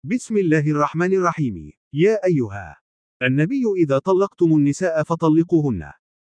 بسم الله الرحمن الرحيم. يا أيها النبي إذا طلقتم النساء فطلقوهن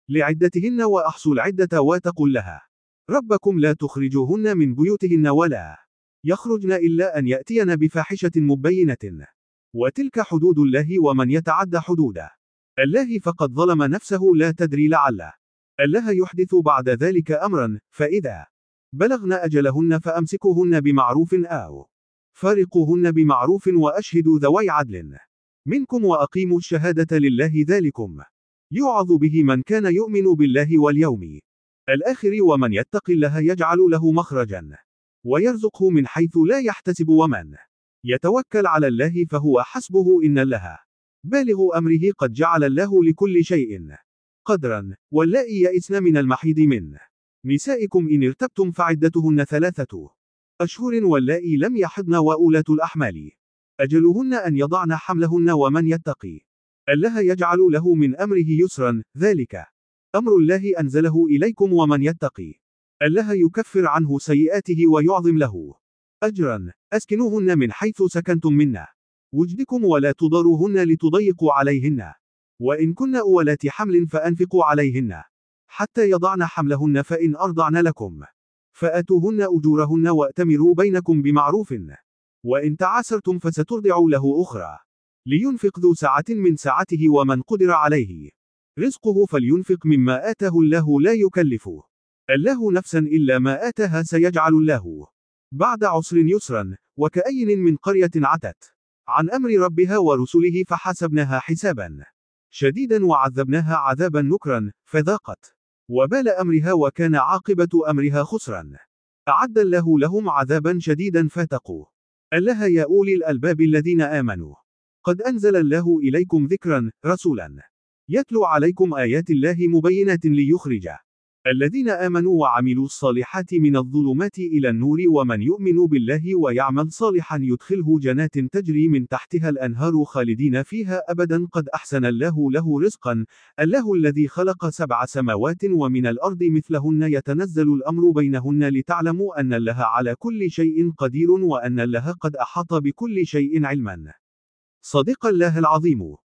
لعدتهن وأحصوا العدة واتقوا الله ربكم لا تخرجوهن من بيوتهن ولا يخرجن إلا أن يأتين بفاحشة مبينة وتلك حدود الله ومن يتعد حدود الله فقد ظلم نفسه لا تدري لعل الله يحدث بعد ذلك أمرا فإذا بلغن أجلهن فأمسكوهن بمعروف أو فارقوهن بمعروف وأشهدوا ذوي عدل منكم وأقيموا الشهادة لله ذلكم يوعظ به من كان يؤمن بالله واليوم الآخر ومن يتق الله يجعل له مخرجا ويرزقه من حيث لا يحتسب ومن يتوكل على الله فهو حسبه إن الله بالغ أمره قد جعل الله لكل شيء قدرا واللائي يئسن من المحيض من نسائكم إن ارتبتم فعدتهن 3 أشهر واللائي لم يحضن وأولاة الأحمال أجلهن أن يضعن حملهن ومن يتقي الله يجعل له من أمره يسرا ذلك أمر الله أنزله إليكم ومن يتقي الله يكفر عنه سيئاته ويعظم له أجرا أسكنوهن من حيث سكنتم من وجدكم ولا تضروهن لتضيقوا عليهن وإن كن أولات حمل فأنفقوا عليهن حتى يضعن حملهن فإن أرضعن لكم فآتوهن أجورهن وأتمروا بينكم بمعروف وإن تعاسرتم فسترضع له أخرى لينفق ذو سعة من سعته ومن قدر عليه رزقه فلينفق مما آتاه الله لا يكلف الله نفسا إلا ما آتاها سيجعل الله بعد عسر يسرا وكأين من قرية عتت عن أمر ربها ورسله فحسبناها حسابا شديدا وعذبناها عذابا نكرا فذاقت وبال أمرها وكان عاقبة أمرها خسرا أعد الله لهم عذابا شديدا فاتقوا الله يا أولي الألباب الذين آمنوا قد أنزل الله إليكم ذكرا رسولا يتلو عليكم آيات الله مبينات ليخرج الذين آمنوا وعملوا الصالحات من الظلمات إلى النور ومن يؤمن بالله ويعمل صالحا يدخله جنات تجري من تحتها الأنهار خالدين فيها أبدا قد أحسن الله له رزقا الله الذي خلق 7 سماوات ومن الأرض مثلهن يتنزل الأمر بينهن لتعلموا أن الله على كل شيء قدير وأن الله قد أحاط بكل شيء علما. صدق الله العظيم.